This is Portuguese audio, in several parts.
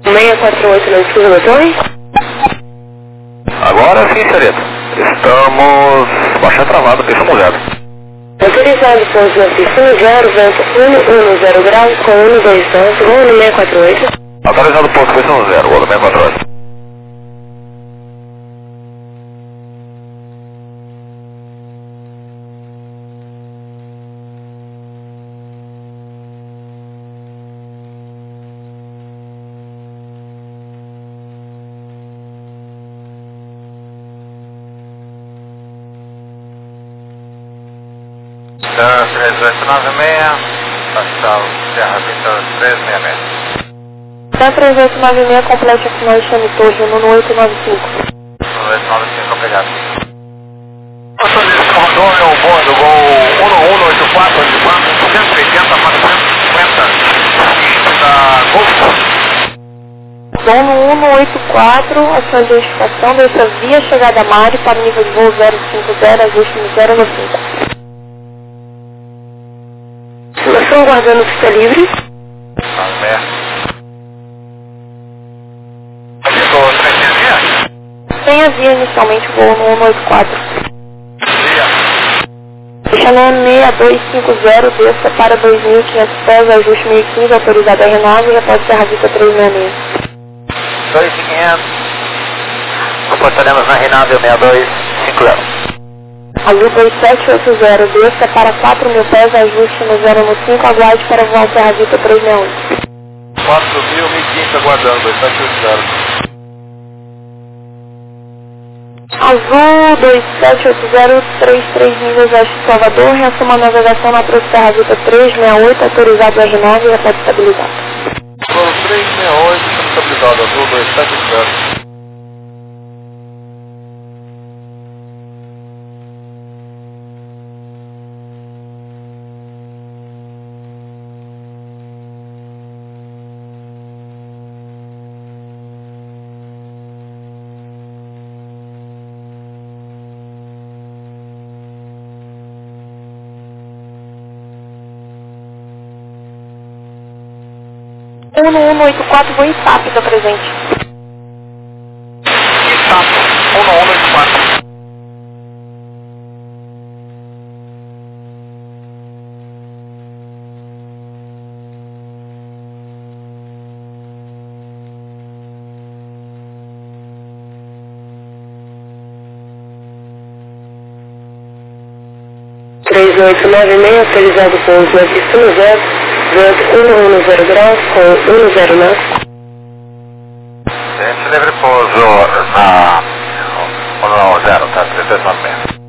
648 na esquina da torre. Agora sim, senhorita. Estamos bastante travado, deixa molhado. Autorizado pouso na pista 0, vento 110 graus com 122, voo no 648. Autorizado pouso pista 10, voo no 648. Da 3896, Pascal Serra Vitor 366. Da 3896, complete a final de Chame Torre, no 895. 895, obrigado. Motorista Rondônia, o bordo, gol 1184, ativando 180, 450, seguinte da Golfo. Voo no 184, ação de identificação, dessa via chegada a Mari para nível de voo 050, ajuste no 095. Estimação aguardando pista livre. Tá aberto. Avisou 300? Sem a via inicialmente, voo no 184. Via. Chanel 6250, desça para 2.500 pés, ajuste 1015, autorizado a R9, repórter Serra Vista 366. 2500. Reportaremos na Renável 6250. Azul 2780, desça para 4.000 pés, ajuste no 015, aguarde para voar Serra Vista 368. 4.015 aguardando, 2780. Azul 2780, 33 milhas oeste de Salvador, reassuma a navegação na Prof. Serra Vista 368, autorizado R9 e repórter estabilizado. Foram 368, estabilizado, Azul 2780. No 184, voo ITAP da presente. Itapo, 1184. Autorizado pouso na pista 0, vento 110 graus com 109. Gente, livre pouso na 110, tá? 396.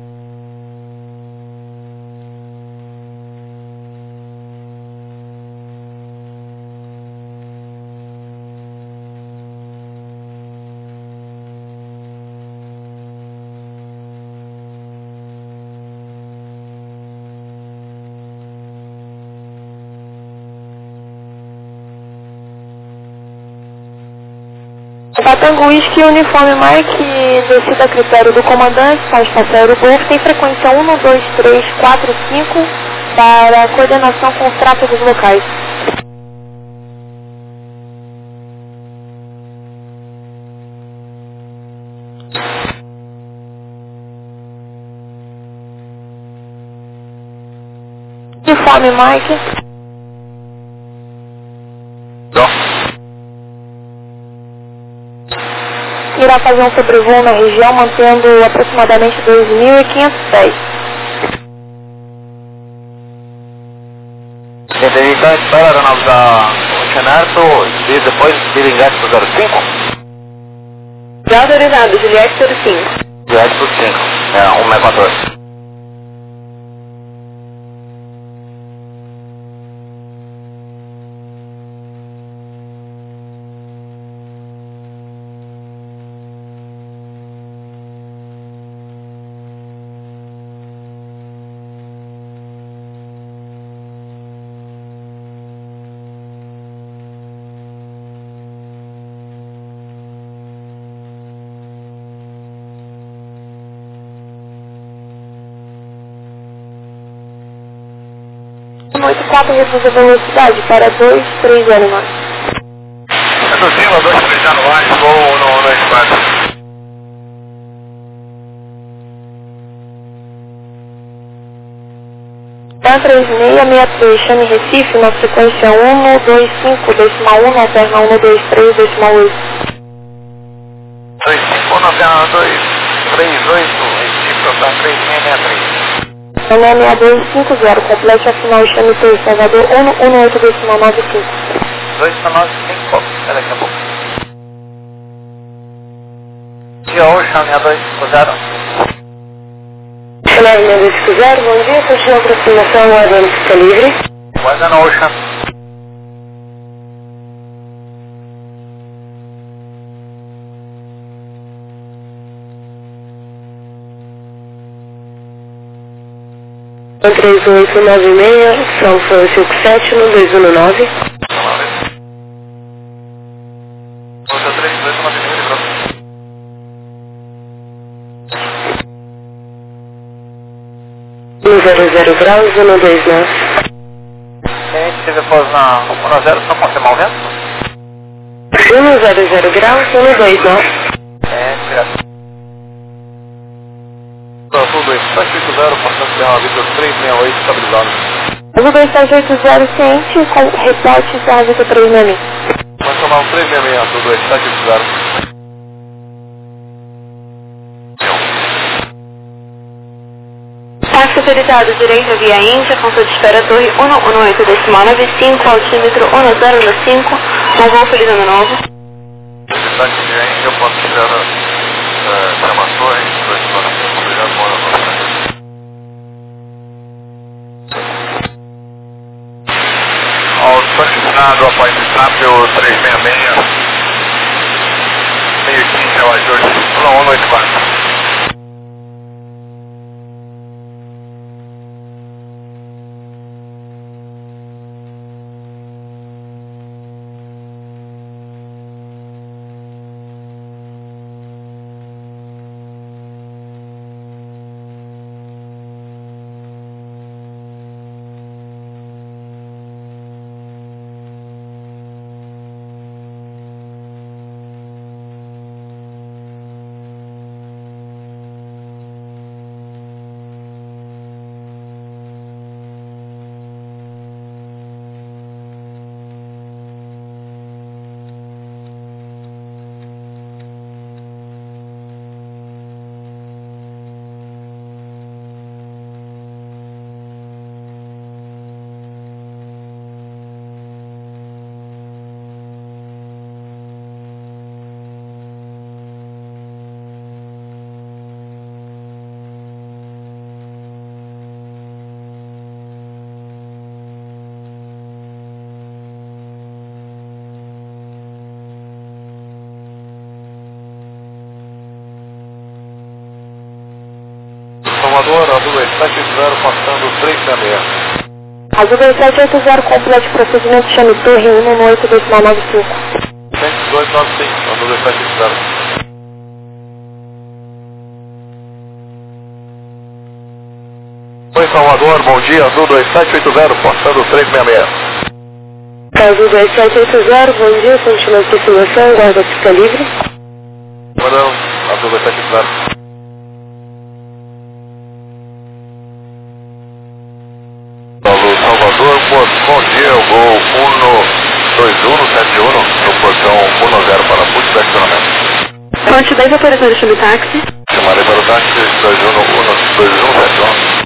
Tango Whisky Uniforme Mike, descida a critério do comandante, com espaço aéreo Golf, tem frequência 1, 2, 3, 4, 5 para coordenação com os tráfegos locais. Uniforme Mike. Irá fazer um sobrevoo na região, mantendo aproximadamente 2.500 pés. Então espera a aeronave da Oceanato e depois Juliette pro 05? Já autorizado, Juliette 05. Juliette pro 5, 164. No 84 reduz a velocidade para 2, 3 animais. Reduzindo, 230 anuais, voo no espaço. TAM 3663, chame Recife, na frequência 125, decimal 1, alterna 123, decimal 8. 25, alterna 238, Recife, TAM 3663. TAM 6250, complete a final, chame T, Salvador 118, decimal 95. 295, é daqui a pouco. Dia Ocean 6250. Canal 6250, bom dia, continua a aproximação, aguardando pista livre. Western Ocean. TAM 3896, São Francisco 7, no 219. Hotel 3296, pronto. 100 graus, 129. Se depois na 10, não confirmar o vento? 100 graus, 129. Direto. Tudo isso, 780, portanto, tem uma vida 368 estabilizado. Azul 2780, ciente, com reporte da Azul 366. Vamos tomar um 366, Azul 2780. Táxi autorizado, direita via Índia, conta de espera torre 118, decimal 95, altímetro 1015, um voo feliz ano novo. Táxi de Índia, eu posso tirar informações, obrigado, boa noite. Ao solicitado, após SNAP, o 366, meio 15, eu acho, 184. Salvador, Azul 2780, passando 366. Azul 2780, complete procedimento, chame torre 118, decimal 95. 11895, Azul 2780. Oi, Salvador, bom dia, Azul 2780, passando 366. Azul 2780, bom dia, continua a aproximação, guarda pista livre. Mandando, Azul 2780. Salvador, bom dia, eu vou 12171, no portão 10 para Puts, estacionamento. Fonte 10, operador, chame táxi. Chamarei para o táxi 2171.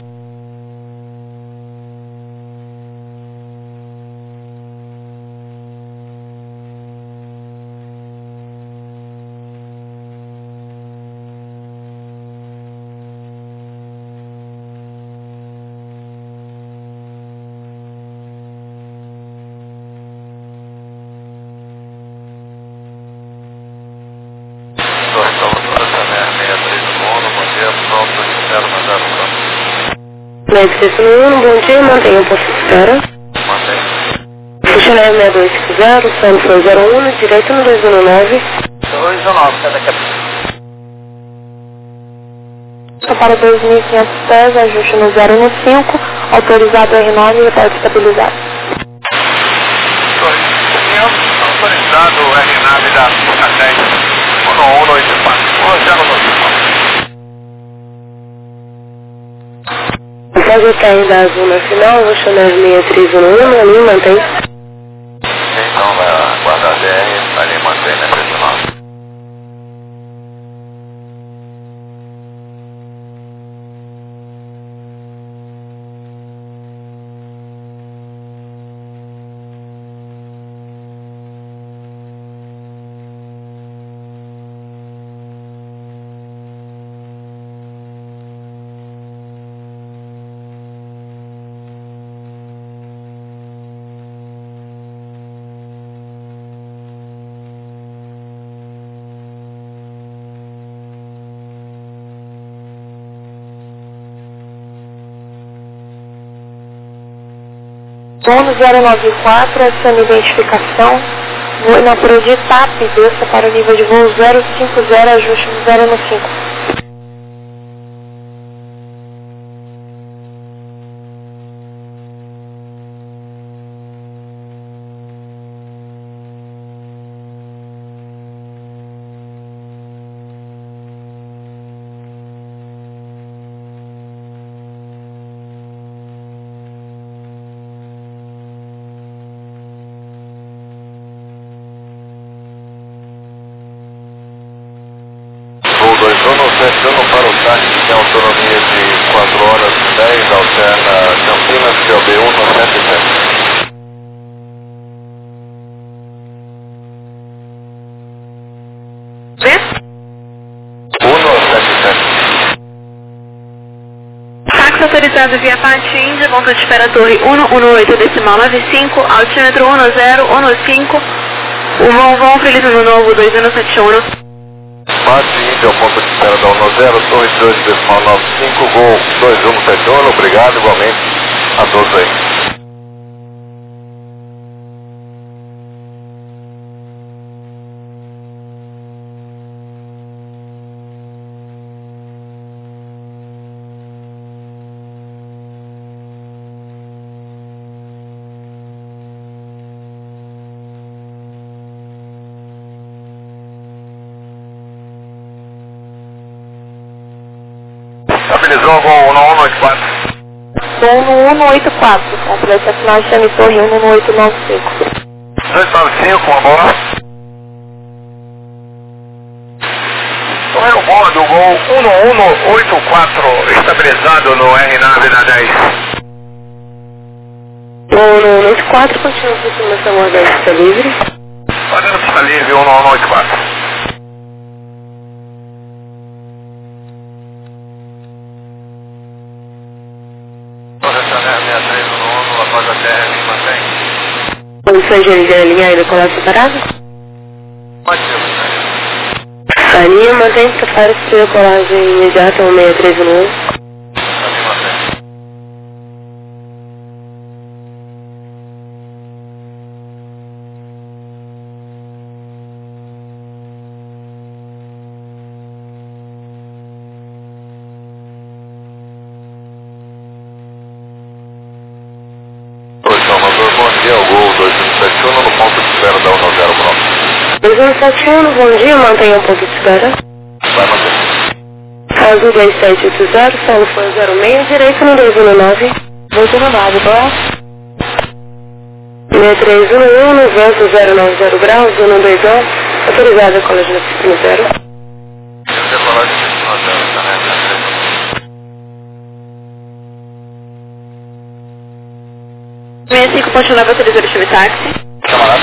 Médica 1, bom dia, mantenha o posto de espera. Mantém. Funcionário 6250, Santos 01, direito no 219. 219, sai daqui a pouco. Só para 2.500 pés, ajuste no 015, autorizado R9 e reporte estabilizado. 2.500. autorizado o RNAV da K10 1184. Após o término da azul na final, vou chamar 6311, ali mantém. Então vai aguardar a DR, ali mantém na personal. Dono 094, essa é a minha identificação. Vou na pro de TAP, desça para o nível de voo 050, ajuste no 015. Para o táxi que tem autonomia de 4 horas e 10, alterna Campinas, CLB 177. Vê? 177. Táxi autorizado via Pati Índia, ponto de espera torre 118,95, altímetro 1015, o voo Feliz Ano Novo 2171. Pati Índia, ponto de espera da 10, torre 2,95, gol 2171, obrigado igualmente a todos aí. Estabilizou gol 1184. Dono 184, completa final de torre 11895. 295 com a bola. Aerobordo, gol 1184, estabilizado no RNAV da 10. Dono 184, continua funcionando essa morada, está livre. Fazendo pista livre 1184. Condições de linha ainda com ela separada? Pode ser. A linha mantém para a colagem imediata 16311. Gol 2171 no ponto de espera da 10 Bronx. 2171, bom dia, mantenha um pouco de espera. Vai manter. Azul 2780, solo foi 06, direito no 219. 219, boa. 6311, no vento 090 graus, 121, autorizada a colagem na piscina 0. Você falar de piscina 0, tá, né? 65, ponte 9, autorizado o táxi. Camarada.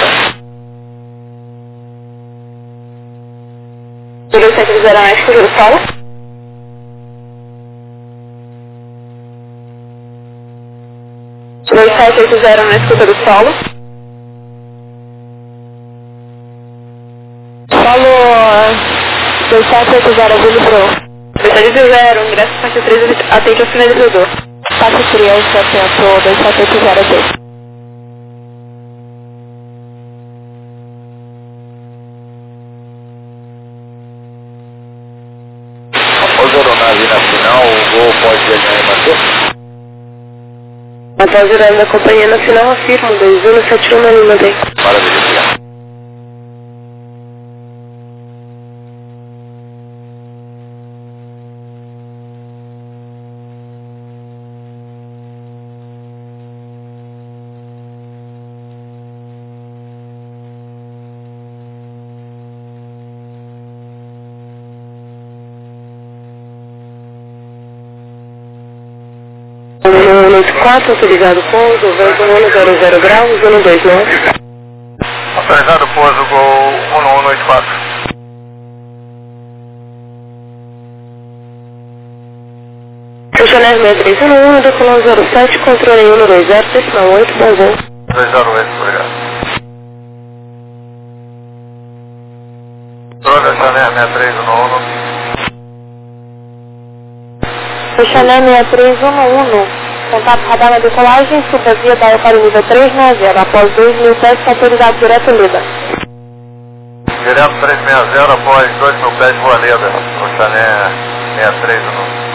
2720 na escuta do solo. Na escuta do solo. Solo 2780, Vilibrou. 2780, ingresso parte 3, atende ao finalizador. Parte criança, atento 2780D. Após a aeronave na final, o gol pode ganhar e manter? Após a aeronave da companhia na final, afirmo 2171 na linha D. Maravilha, obrigado. 184, autorizado pouso, vento 100 graus, 129. Autorizado pouso, Gol 1184. Chanel 6311, decolão 07, controle 120, decimal 8, bom voo. 208, obrigado. Toda Chanel 6311. Chanel 6311, contato radar na decolagem, suba via da para o nível 360, após 2.000 pés, autorizado direto Leda. Direto 360, após 2.000 pés, Rua Leda. O Chanel 6311.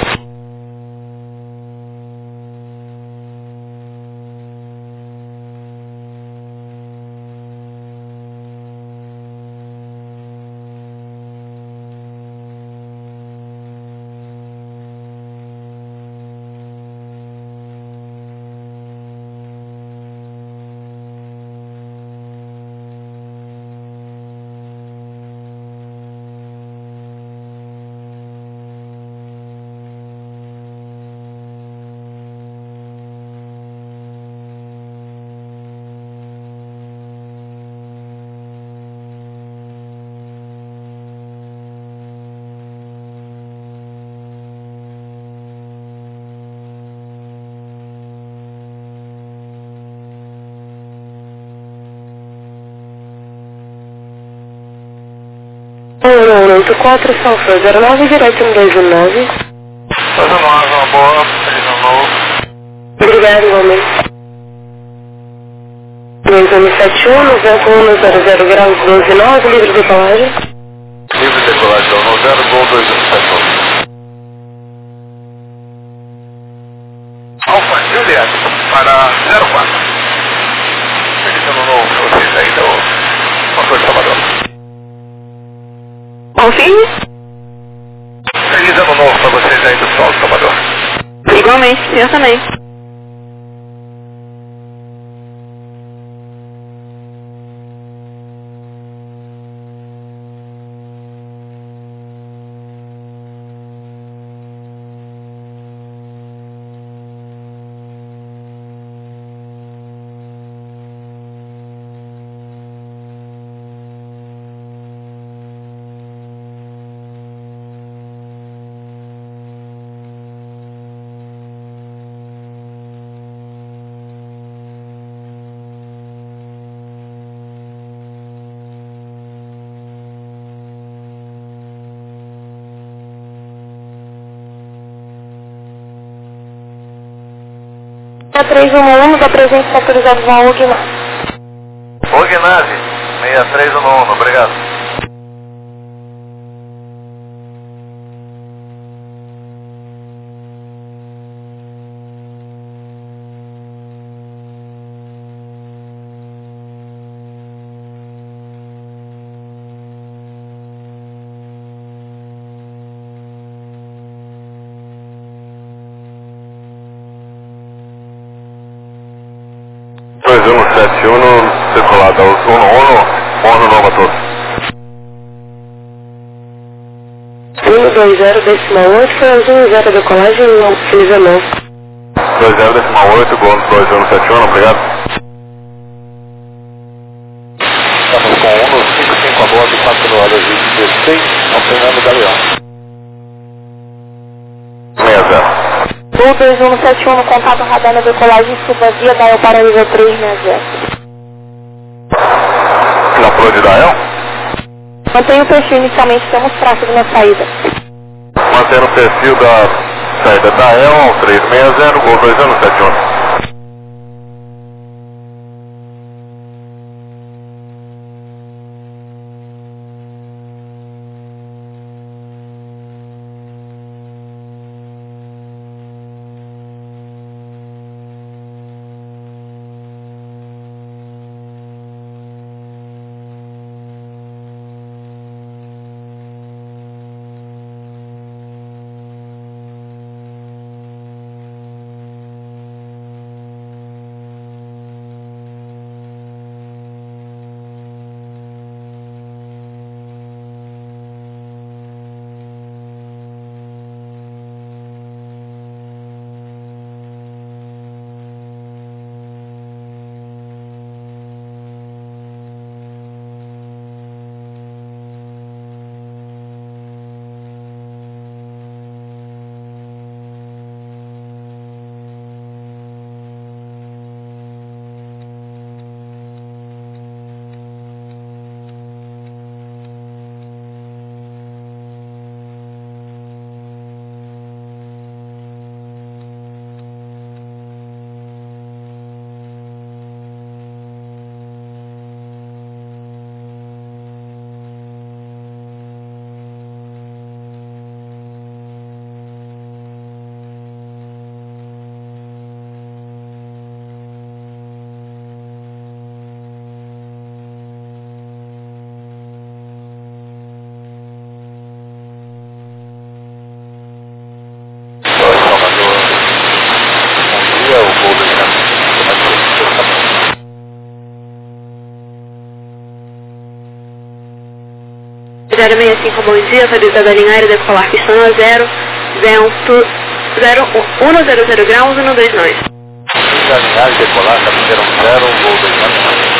Oito 4, Salfra 09, direto 219. 219, uma boa, feliz ano novo. Obrigado, igualmente. 2171, vento 100 graus, 129, livre de decolagem. Livre de decolagem, 10, Gol 2171. Alfa Juliet, para 04. Feliz ano novo pra vocês aí do motor de Salvador. Alfim? Feliz ano novo pra vocês aí do Sol de Salvador. Igualmente, eu também. A 311, da presença autorizada da Ogna. Ognave, 6311, obrigado. Decolado aos 11, Nova Torre. 120, decimal 8, foi aos 10, decolagem, 19. 20, decimal 8, Gol 2171, obrigado. Estamos com 155 a bordo, 4 horas e 16, operando Galeão. 60. Gol 2171, no contato radar na decolagem, suba via da para o nível 360. Já pulou de Dael? Mantenha o perfil inicialmente, temos tráfego na saída. Mantendo o perfil da saída Dael, 360, Gol 2171. 065, bom dia, validade da linha aérea, decolar pistão a 0, vento 100 graus, 129. Da linha aérea, decolar, capiteiro 0, voo 2.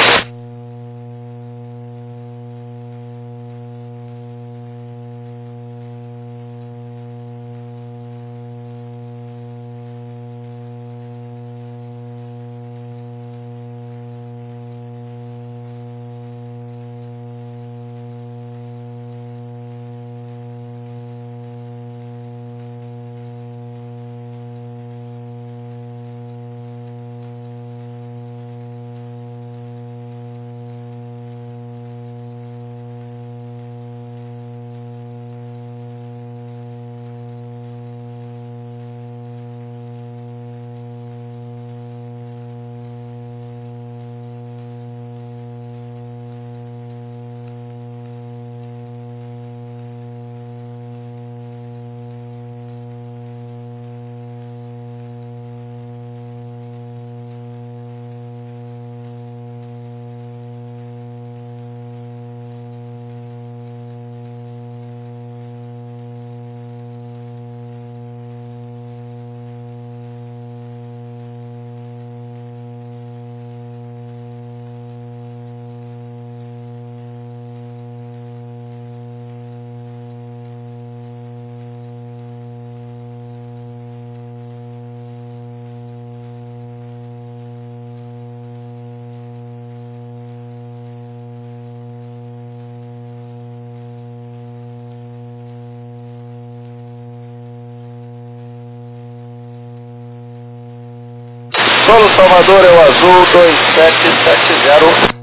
Solo Salvador é o azul 2770.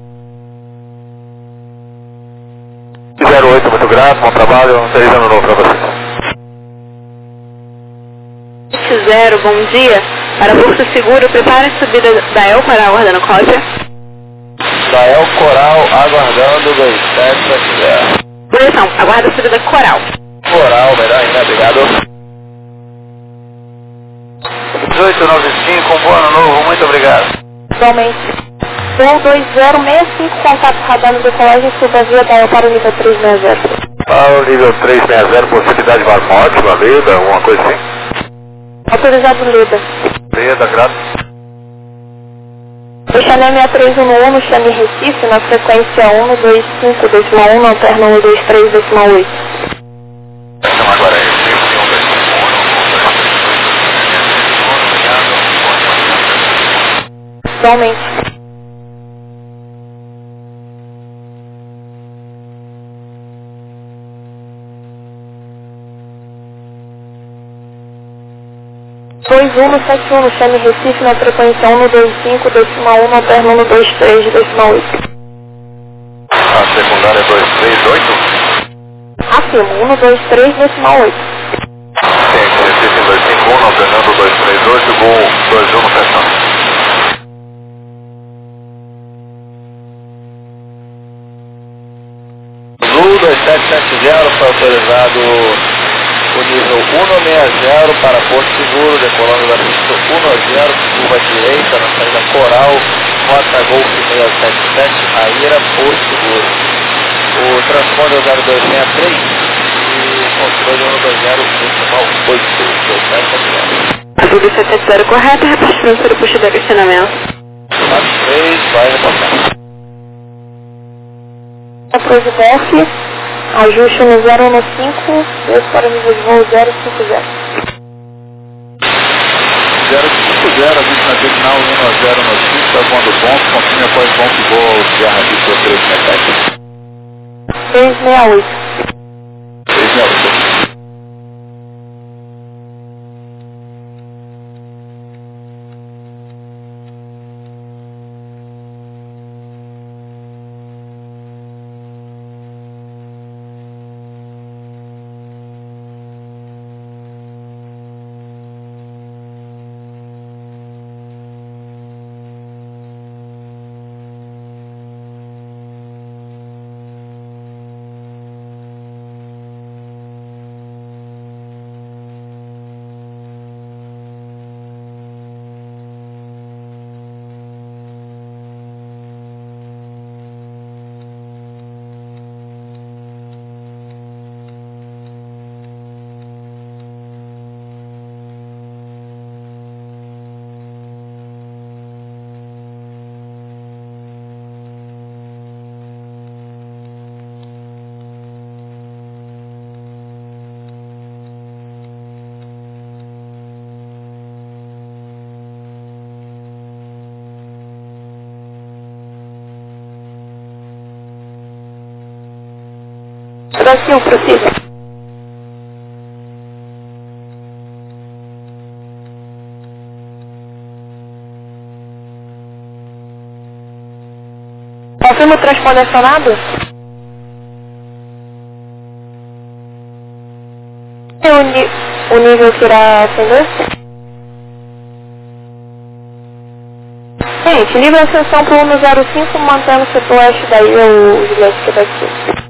08, muito grato, bom trabalho, feliz ano novo para você. 0, bom dia. Para Porto Seguro, prepare a subida da El Coral, aguardando cópia. Da El Coral, aguardando 2770. Direção, aguarda a subida da Coral. Coral, melhor ainda, obrigado. 1895, um bom ano novo, muito obrigado. Igualmente. Voo 2065, contato radar no decolagem, suba via da para o nível 360. Para o nível 360, possibilidade de ótima, Leda, alguma coisa assim? Autorizado Leda. Leda, grato. O Chanel 6311 no Chame Recife, na frequência 125.1, na alterna 123.8. Então agora é Recife, 125.1. Igualmente. Dois 171 no Chame Recife, na frequência 125.1, na alterna 123.8. A secundária é 238? Afirmo, 123.8. Sim, Recife 251, alternando 238, gol 21 no fechão. Zul 2770 foi autorizado o nível 160 para Porto Seguro, decolando da pista 10, curva direita na saída Coral, rota Golf 677, Raíra, Porto Seguro. O transponder é o 0263 e o controle 120, decimal 8, 2770. A dúvida 770 correta, repassando para o puxo de questionamento. 43, vai repassar. Após o Golf, ajuste no 015, esse para o nível de voo 050. 050, vista na terminal 10 no pista, quando bom, confirme após bom que voa ao Sierra Vista 367. 368. 368. Brasil, prossiga. Confirma o transponder acionado? O nível que irá atender? Gente, livre ascensão para o 105, mantendo o setor oeste da ilha, o Juliette Quebec.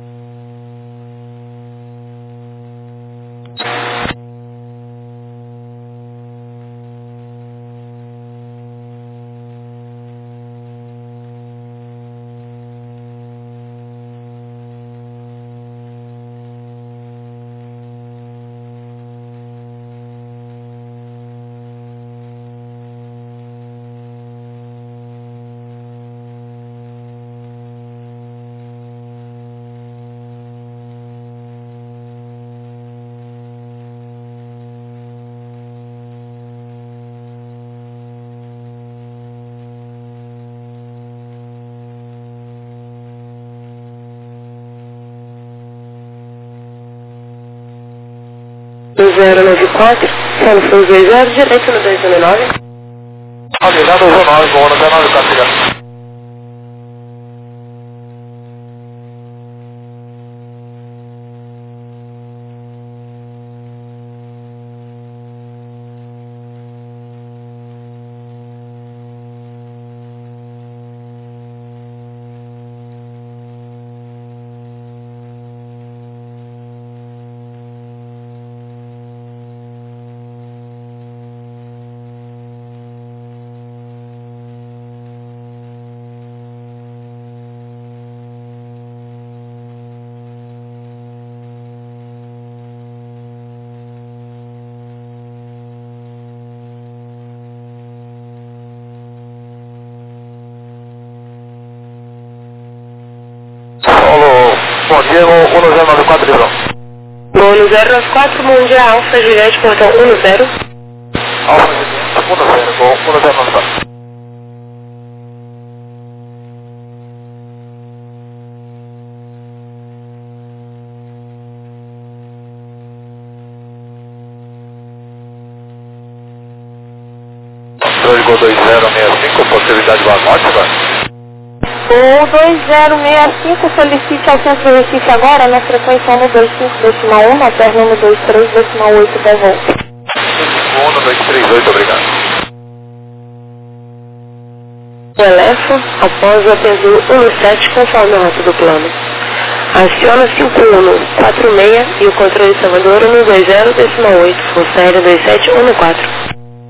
No 094, sendo foi 20, direito no 219. Avisado 19, bom, no 19, tá chegando. Bom dia, 1094 Livrão. Bônus 094, Mundial Alfa, Juliette, portão 10. Alfa Juliette, 10, bom, 1094. Código 2065, possibilidade de máxima. O 2065 solicite ao centro de Recife agora na frequência 125.1, na perna 123.8 da volta. 123.8, obrigado. Eleva após o atendido 17 conforme a rota do plano. Aciona 5146 e o controle de Salvador 120.8, força aérea 2714.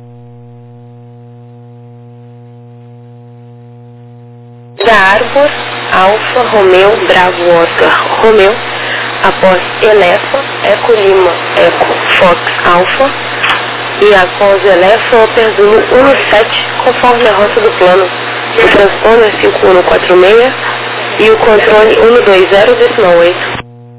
Da Arbor, Alfa, Romeu, Bravo, Oscar, Romeu, após Elefa, Eco Lima, Eco, Fox, Alfa, e após Elefa, Perduno 17, conforme a rota do plano. O transponder 5146 e o controle 120.8.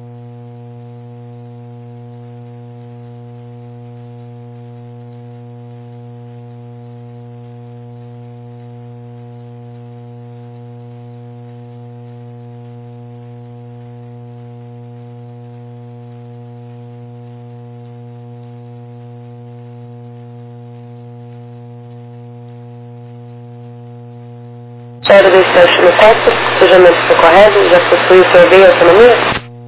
Sério desse teste no copo, sujamento socorrido, já possui o seu bem e autonomia?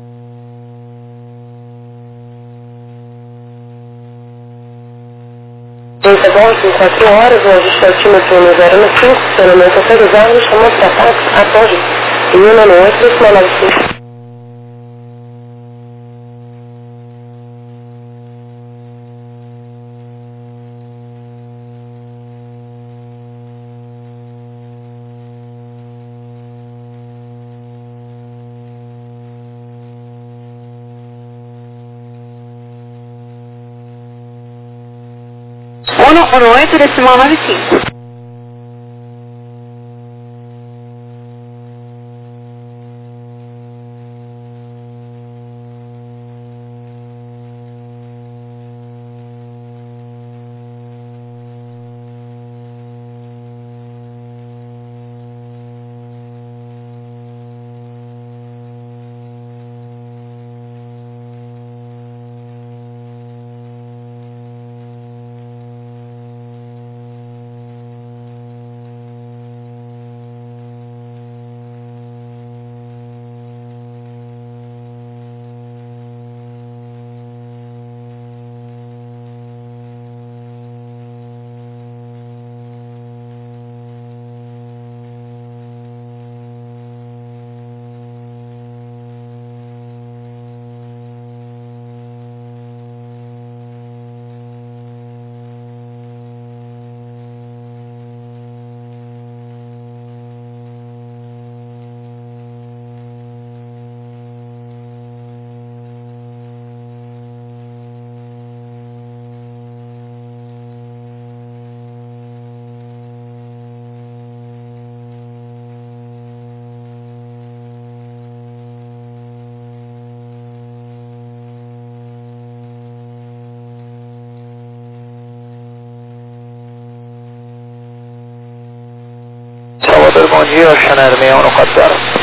Em bom, em 4 horas, o ajuste altímetro 105, funcionamento autorizado, chamou para ataque após em 198, 195. Uno 8 decimal 95. bom dia, Chanel 6140.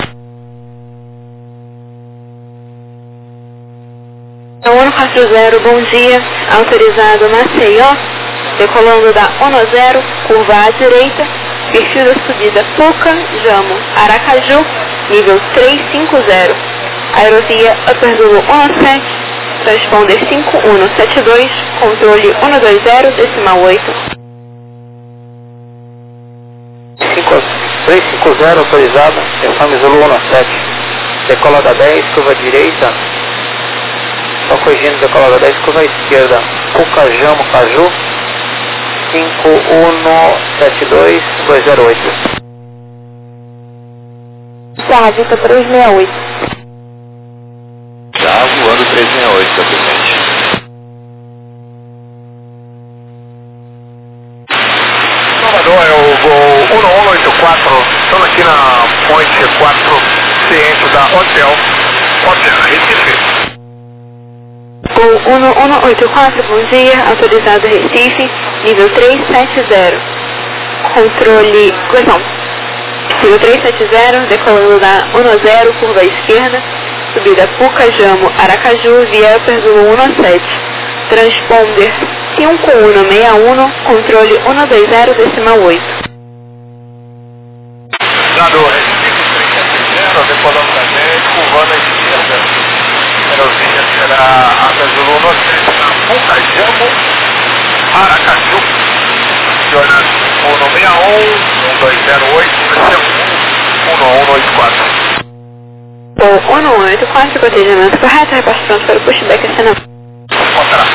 140, bom dia, autorizado Maceió, decolando da 10, curva à direita, perfil da subida Puca, Jamo, Aracaju, nível 350, aerovia Upper Zulu 17, transponder 5172, controle 120,8. 350 autorizado, Exame Zulu 17, decola da 10, curva à direita, só corrigindo, decola da 10, curva à esquerda, Puca, Jamo, Caju, 5172208. Serra Vita 368. Já voando 368, simplesmente. Salvador, é o voo 1184, estamos aqui na ponte 4, ciente da Hotel Recife. Voo 1184, bom dia, autorizado Recife, nível 370, controle, correção, nível 370, decolando da 10, curva à esquerda, subida Puca, Jamo, Aracaju, via Upper Zulu 17, transponder 5161, controle 120,8. Dado Recife 370, decolando da 10, curvando à esquerda. Aerovinha será Upper Zulu 17, na Puca, Jamo, Aracaju. Jonas 161, 1208, 1184. Voo 1184, procedimento correto, repasse pronto para o pushback acionamento. Contrato.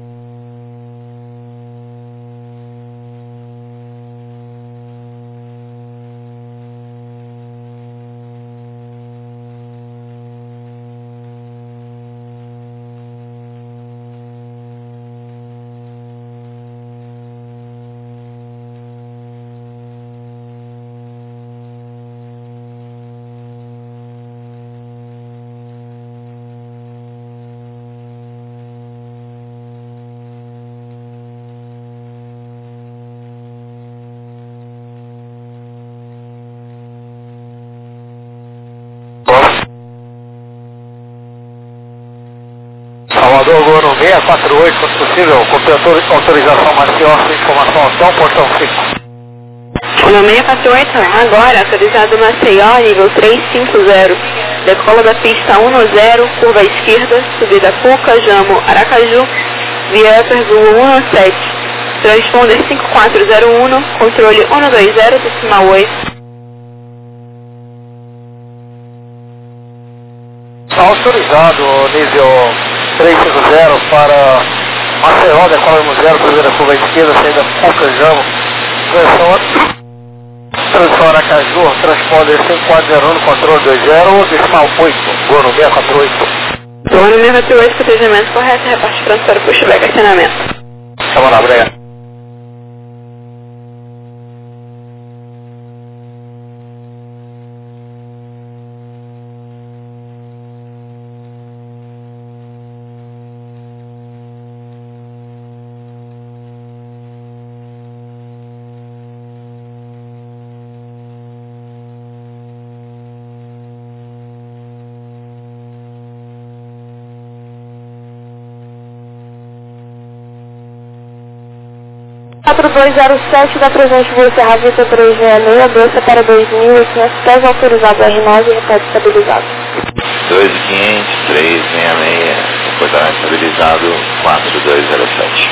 Salvador, Goro 648, quando possível, completou autorização Maceió, sua informação até o portão 5. Número 648, agora, autorizado Maceió, nível 350, decola da pista 10, curva à esquerda, subida Puca, Jamo, Aracaju, via Upper Zulu 17, transponder 5401, controle 120,8. Autorizado, nível 350 para Maceió, decola no 0, primeira curva à esquerda, saída Puca, Jamo, transição Aracaju, transponder 5401, controle 20, decimal 8, Goro 648. Número 648, protegimento correto, repasse pronto para o pushback acionamento. Vamos lá, obrigado. Quatro 207 da presente voo Serra Vita 366, doce para 2.800 pés, autorizado R9 e repete estabilizado. 2500, 366, reportagem estabilizado 4207.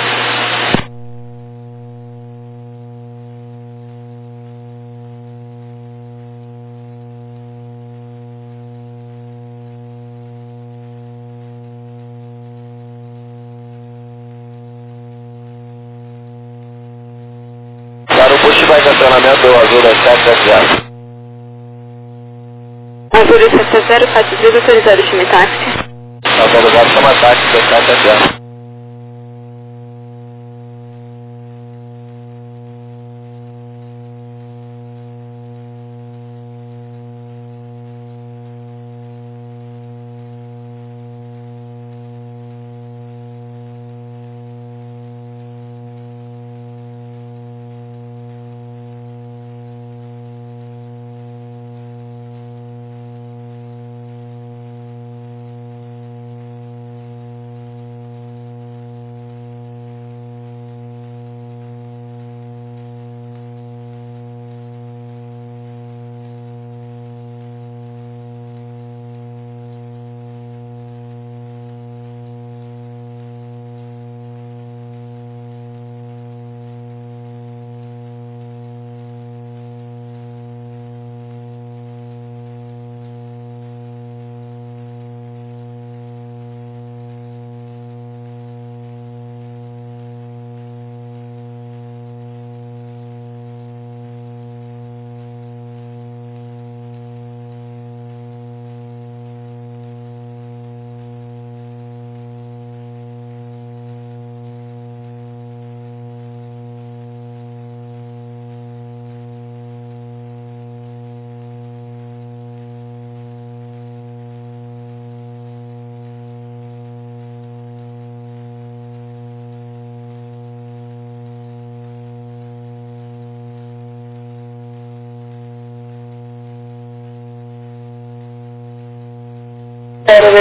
Para o pushback acionamento azul da 770. Azul 770, 4 autorizado time táxi. Autorizado como ataque da 770.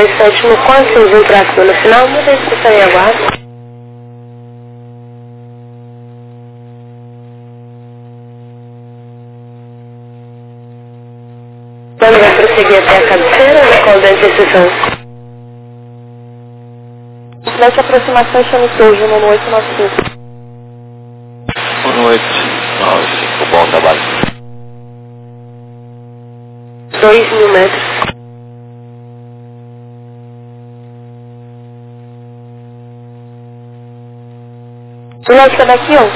17 no Conselho, um tráfego no final, muda de estação e aguardo. Quando vai prosseguir até a cabeceira, na qual da interseção? Nessa aproximação, chame Souza, no 895. 1895, bom trabalho. 2.000 metros. Lógica daqui, ó.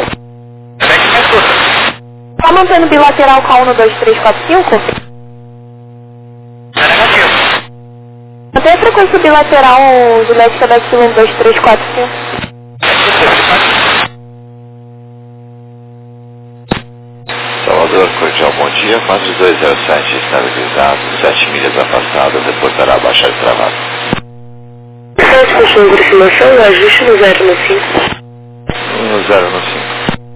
Tá mantendo bilateral com a 1, 2, 3, 4, 5? Até a frequência bilateral de Léxica daqui, 1, 2, 3, 4, 5. Salvador, cordial, bom dia. 4207 estabilizado, 7 milhas afastado, reportará baixar de travado. 7, puxou a aproximação, ajuste no 0 no 5. No 0 no 5.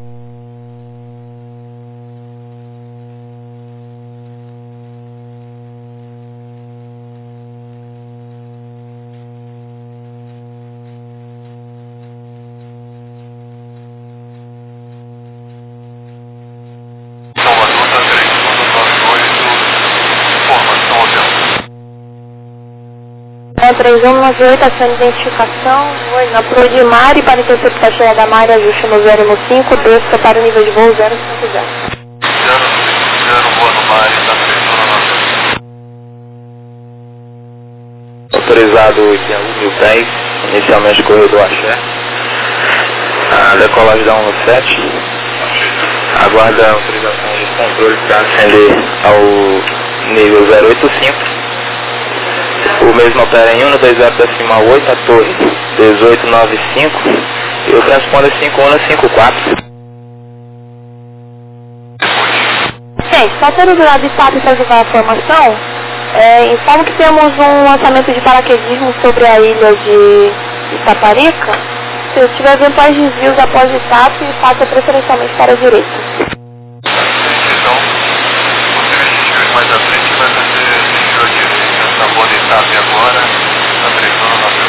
É 3198, ação de identificação, na Pro de Mari, para interceptar a chegada da Mari, ajuste no 0 no 5, desça para o nível de voo 050. 0 boa no Mari, está autorizado aqui a 1.000 pés, inicialmente corredor Axé. A decolagem da 117. Aguarda a autorização de controle para ascender ao nível 085. O mesmo opera em 120.8 a torre 1895 e o transponder 5154. Gente, só tendo do lado de TAP para ativar a formação, informo que temos um lançamento de paraquedismo sobre a ilha de Itaparica. Se tiver eventuais desvios após o TAP, faça preferencialmente para a direita. Então, possíveis desvios mais à frente, vai fazer desvio à direita. Tá bom de TAP agora, na direção do navio.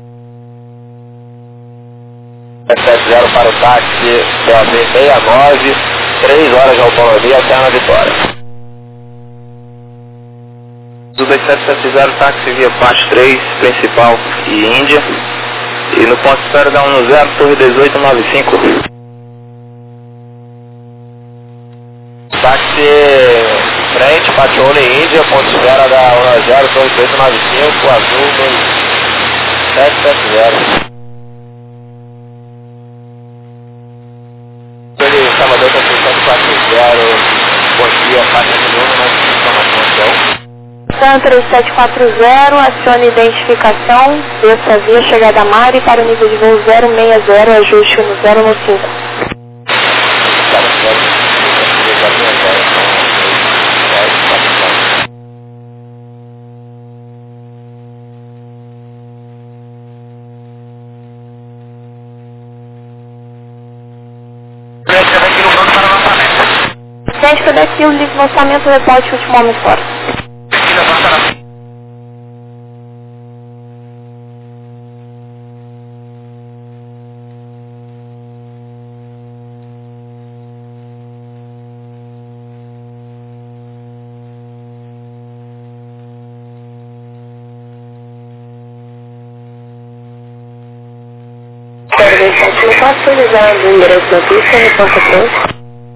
70 para o táxi, BOV 69, 3 horas de autonomia até na Vitória. Do 2770, táxi via parte 3, principal e Índia. E no ponto de espera da 10, torre 1895. Táxi frente, Patione Índia, ponto de espera da 10, torre 1895, azul 2770. Ele Salvador com função de 40, bom dia, faixa de número, não tem informação então. Sam 3740, acione identificação, desça a via chegada a Mari para o nível de voo 060, ajuste no 0 no 5. Teste daqui o livre lançamento, reporte último homem fora. Não posso atualizar o endereço da pista, reporta pronto.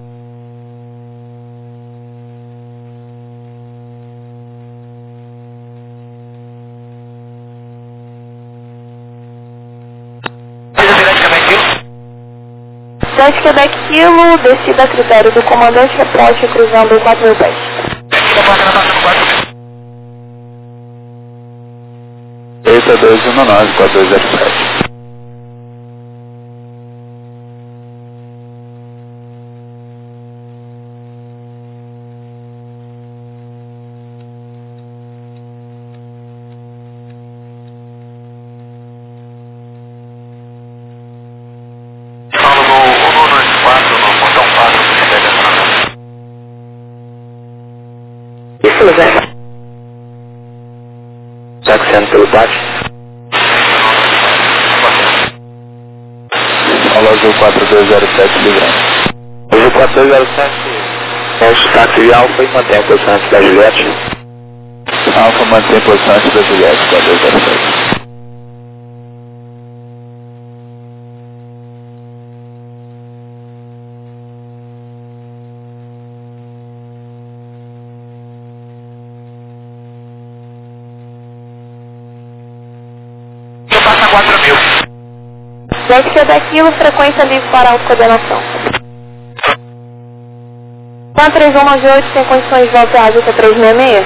Desce Quebec Kilo, descida a critério do comandante, reporte cruzando 4.000 pés. Eita 219, 4207. Isso, Zé. Táxi descendo pelo táxi. Alô, Azul 4207, livrando. Azul 4207, nosso táxi de Alfa e mantém a posição antes da Juliette. Alfa mantém a posição antes da Juliette, 4207. Passa 4.000. 10 kg, frequência livre para autocoordenação. 43198 tem condições de volta à Azul 366?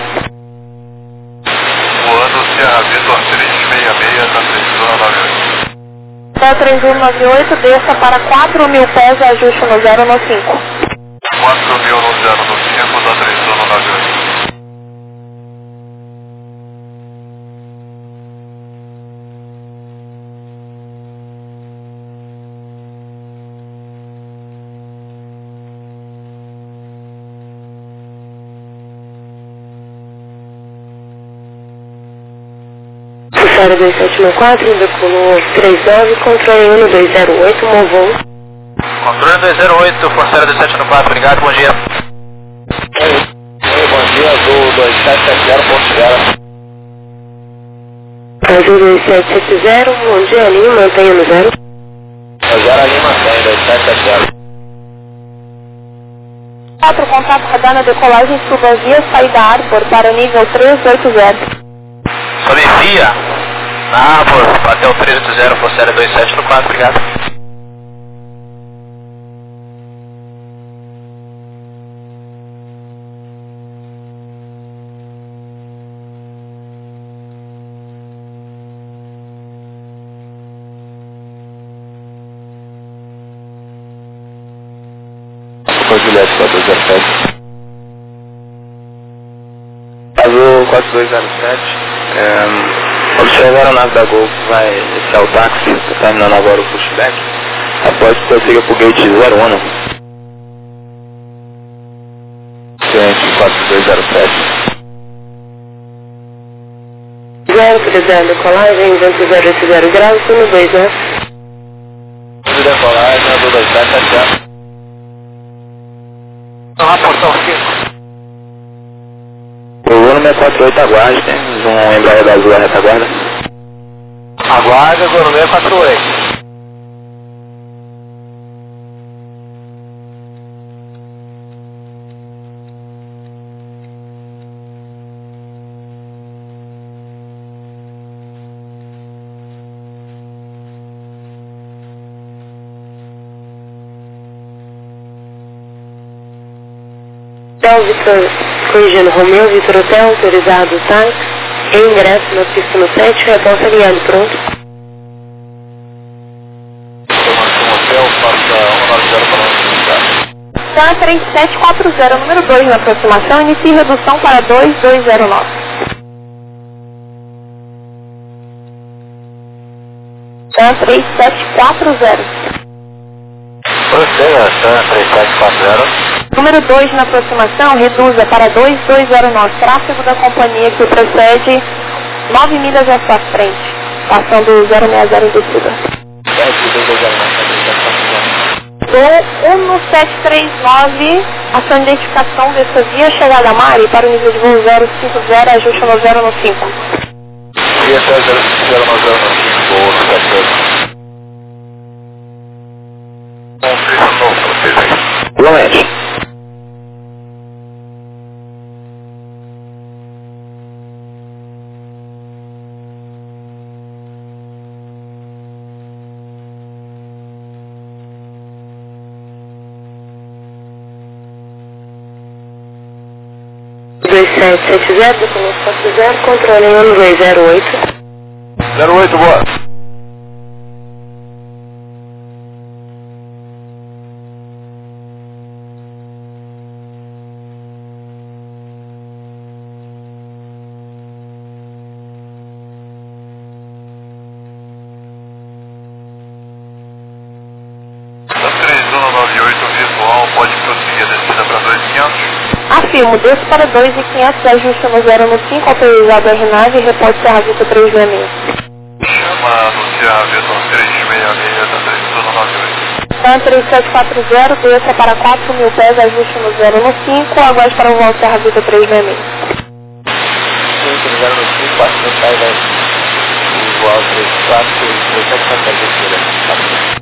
Voando Sierra Vitor 366, tá 3098. 43198, desça para 4.000 pés, ajuste no 0 no 5. 4.000 no 0 no 5, tá 3098. Série 2794, veiculou 39, controle 1208, movou. Controle 208, Forceira 2794, obrigado, bom dia. Oi, bom dia, Azul 2770, Porto Seguro. Azul 2770, bom dia, Lima, mantenha no 0. Zero Lima, mantém, 2770. 4, contato radar na decolagem, suba via saída Arbor para nível 380. Sobe via Arbor até o 380, Forceira 2794, obrigado. Juliette 4207. Azul 4207. Observaram a nave da Gol que vai iniciar o táxi, está terminando agora o pushback. Após que prossiga para o gate 01. Cliente 4207. 030, decolagem, vento 080 graus, turno 2, né? De decolagem, Azul 2770. Portão 5. O voo no 648 aguarde, temos um Embraer da Azul na retaguarda. Aguarda, Gol no 648. Vitor, corrigindo, Romeu, Vitor Hotel, autorizado, tá? Ingresso na pista no 7, reporta guiado, pronto. Hotel, passa 190 para Tá, 3740, número 2 na aproximação, inicie redução para 2209. Tá, 3740. Forceira, 3740. Número 2 na aproximação, reduza para 2209, tráfego da companhia que precede 9 milhas à sua frente, passando 060 em descida. Voo 1739, ação de identificação dessa via, chegada a Mari para o nível de voo 050, ajuste no 0 no 5. Via 050 no 0 no 5, voo 78. Confirma novo para vocês aí. Igualmente. do começo 40, controle 1208. 08, boa. Da 3198 visual, pode prosseguir a descida para 2500. Afirma. rumo desse para 2.500, ajuste no 0 no 5, autorizado R9, reporte Serra Vista 366. Chama no Serra Vista 366, da 3198. Então 3740, desça para 4.000 pés, ajuste no 0 no 5, aguarde para o voo Serra Vista 366. Sim, no 0 no 5, 4.000 pés, vai voar 34, 3740.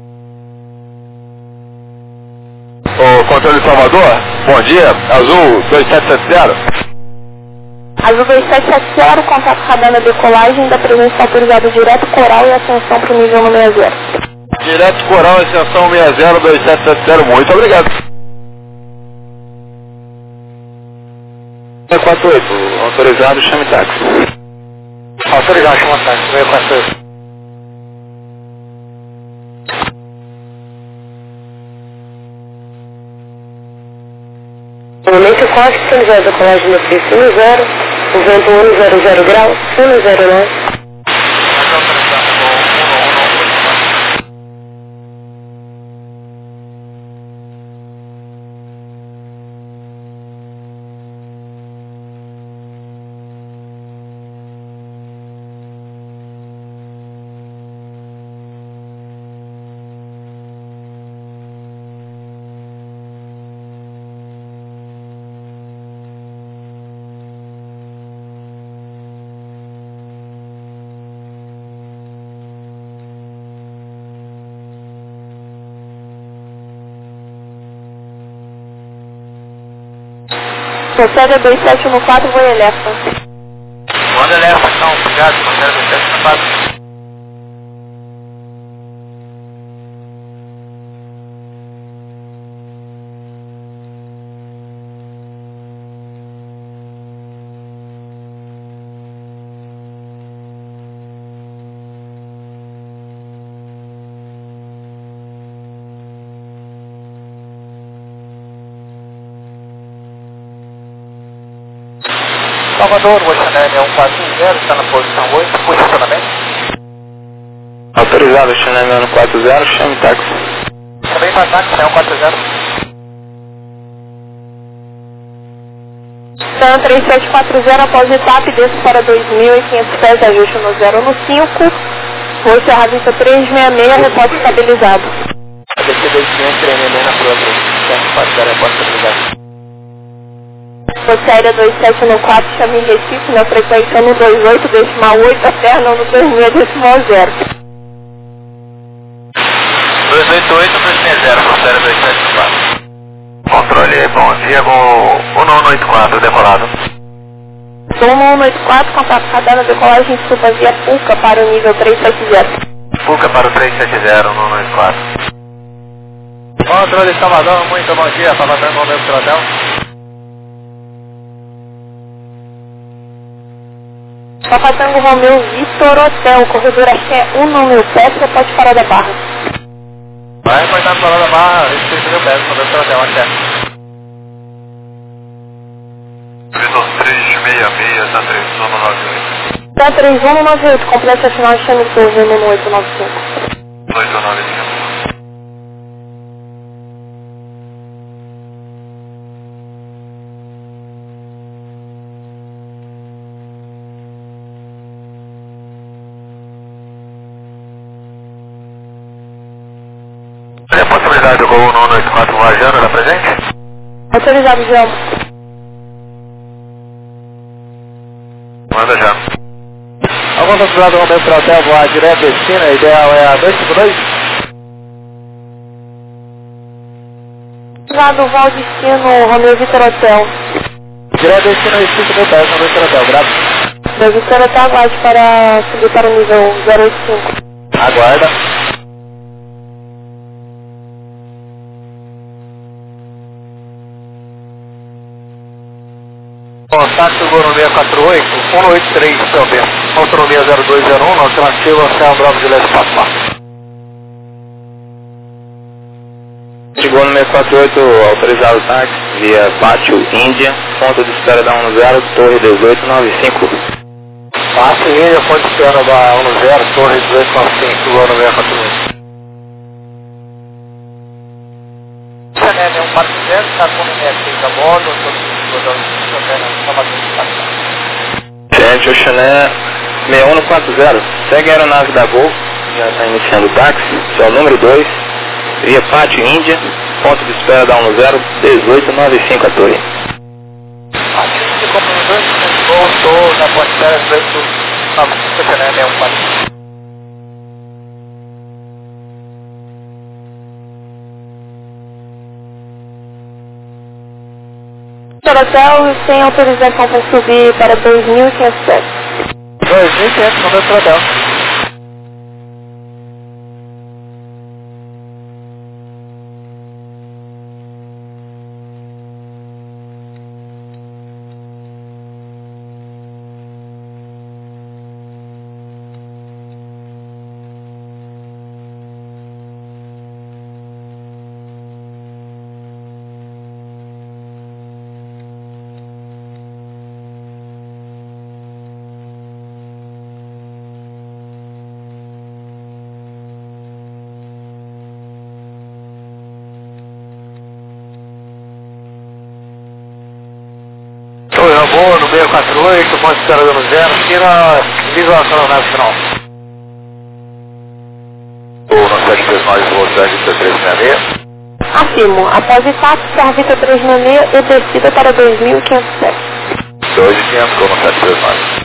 O controle de Salvador, bom dia, Azul 2770. Azul 2770, contato radar na decolagem, da presença autorizada direto coral e ascensão para o nível 60. Direto Coral, ascensão 60, 2770, muito obrigado. 648, autorizado, chame táxi. Autorizado, chama táxi, 648. No momento quase finalizada a colagem no preço 10, o vento 100 graus, 109. Procede a 2714, vou Elefa. Manda Elefa, então, obrigado, procede a 2714. Salvador, o Chanel 140, está na posição 8, posicionamento. Autorizado, Chanel 140, chame táxi. Também para táxi, 140. Então 3740, após etapa, desce para 2.500 pés, ajuste no 0 no 5. Vou Serra Vista 366, reporte estabilizado. A DC 2500, 366 na prova, 740, reporte estabilizado. Você aérea 2714, chame em Recife, na frequência no 28, decimal 8, alterna no 26, decimal 0. 288, 260, série 2714. Controle, bom dia, com 1184, decolado. 1184, contato radar na decolagem, suba via PUCA para o nível 370. PUCA para o 370, 1184. Controle Salvador, muito bom dia, Salvador, bom dia pro hotel. Papa Tango Romeu Vitor Hotel, corredor Axé 1.000 pés, você pode parar da barra. Vai cortar para da barra, 3.000 pés, corredor pro hotel, Axé. Vitor 366, da 3198. Tá 3198, completa a final de chame Torre no 895. 895. Tem a possibilidade do voo 984 Vajano lá presente? Autorizado, João. Manda já. Alguma possibilidade do momento para o hotel voar direto destino, a ideal é a 252? Autorizado, Val Destino, Romeu Vitor Hotel. Direto destino, 5.000 pés, no Vitor Hotel, grave. Da Vitor Hotel, aguarde para subir para o nível 085. Aguarda. Contato seguro 648, 183, também. Autonomia 0201, alternativa Oceano Bravo de Leste Papá. Chegou no 648, autorizado táxi, via Pátio Índia, ponto de espera da 10, Torre 1895. Pátio Índia, ponto de espera da 10, Torre 1895, chegou no 648. Chanel 140, está com o NS a bordo, Frente Oxané 6140. Segue a aeronave da Gol, já está iniciando o táxi, seu número 2, via Pátio Índia, ponto de espera da 10, 1895 a torre. Aviso de comandante, estou na ponte espera 1895 Oxané 6140. Hotel sem autorização para subir para 2.507. 2.500, número do hotel. Eu vou no 648, ponto de espera dando 0, aqui na visualização da nave final. O 9739 velocidade de 366. Afirmo, após o táxi, Servita 366 e descida para 2.507. 2.500 com o 9739.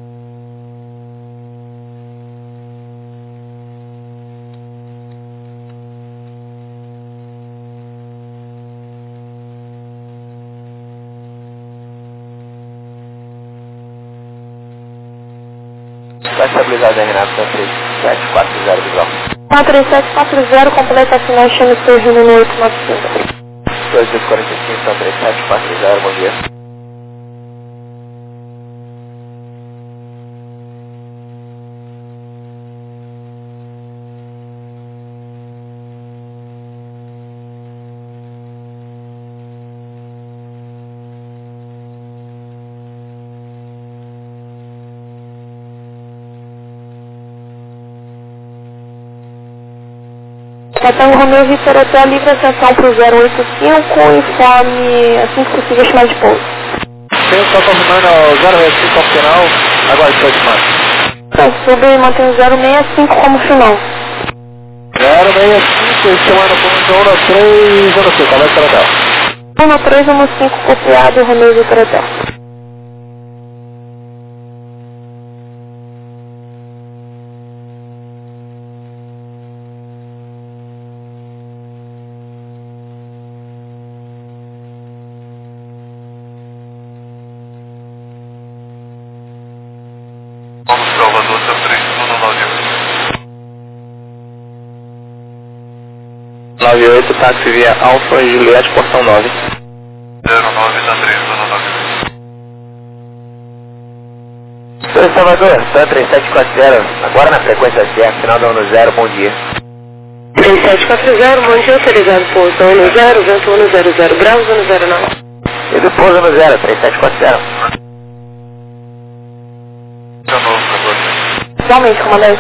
Está estabilizado a RNAV 3740 visual. 3740, completa a final, chame Torre no 895. 245, são 3740, bom dia. Tango Romeu Vitor Hotel, livre ascensão para o 085, informe assim que possível chamar de pouso. Sim, só confirmando o 065 como final, agora estou de mais. Então, sube e mantém o 065 como final. 065, chamando por 113, 115, como é que está 1315, copiado, Romeu Vitor Hotel. Vamos Salvador, seu 3, tudo 98. 98, táxi via Alfa Juliette, portão 9. 09, tá 3, tudo 98. Sou Salvador, Sam 3740, agora na frequência certa, final da 10, bom dia. 3740, bom dia, autorizado pouso, 10, vento 100 graus, 109. E do pouso no 0, 3740. De novo pra você. Igualmente, comandante.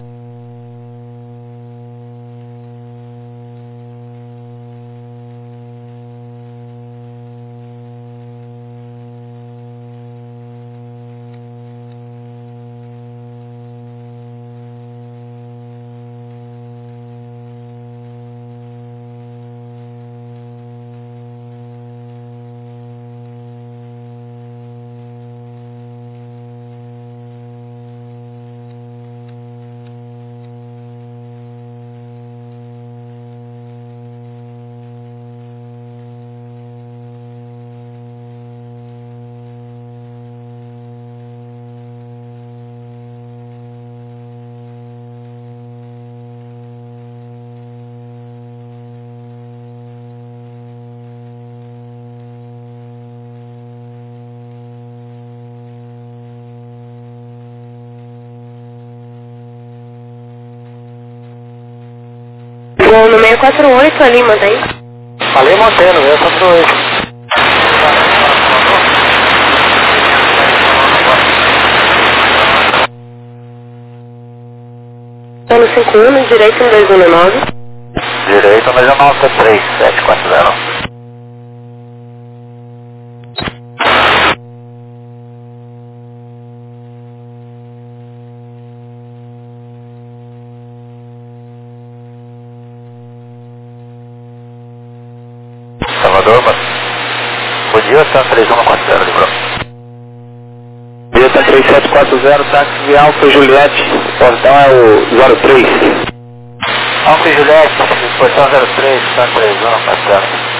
Vou no 648 ali, manda aí. Falei mantendo, 648. Tô no 51, direito no 219. Direito, mas eu não tô 3740. Salvador, mano. Bom dia, tá 3140, lembrou? Delta 3740, táxi Alfa Juliette, portão é o 03. Alfa Juliette, portão 03, tá 3140.